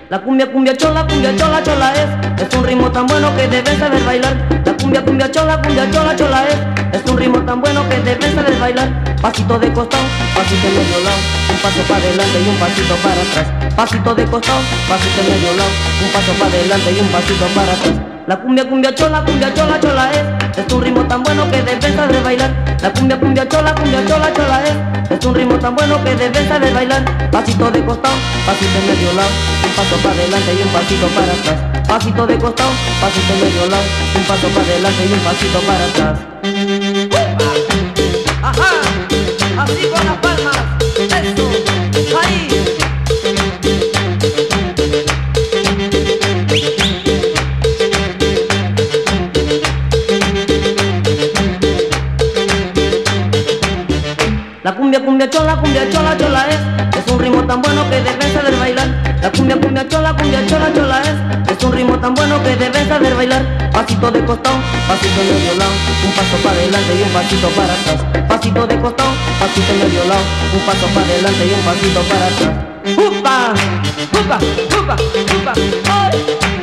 cumbia chola, chola es un ritmo tan bueno que debes saber bailar. La cumbia chola, chola es un ritmo tan bueno que debes saber bailar. Pasito de costado, pasito en medio lado, un paso para adelante y un pasito para atrás. Pasito de costado, pasito en medio lado, un paso para adelante y un pasito para atrás. La cumbia chola, chola es un ritmo tan bueno que debes saber bailar. La cumbia chola, chola es un ritmo tan bueno que debes saber bailar. Pasito de costado, pasito en medio lado, un paso para adelante y un pasito para atrás. Pasito de costado, pasito en medio lado, un paso para adelante y un pasito para atrás. Ajá, así con las palmas, eso, ahí. La cumbia chola es un ritmo tan bueno que debes saber bailar. La cumbia chola es un ritmo tan bueno que debes saber bailar. Pasito de costado, pasito en medio lado, un paso para adelante y un pasito para atrás. Pasito de costado, pasito en medio lado, un paso para adelante y un pasito para atrás. ¡Upa! ¡Upa! ¡Upa! ¡Upa! ¡Ay!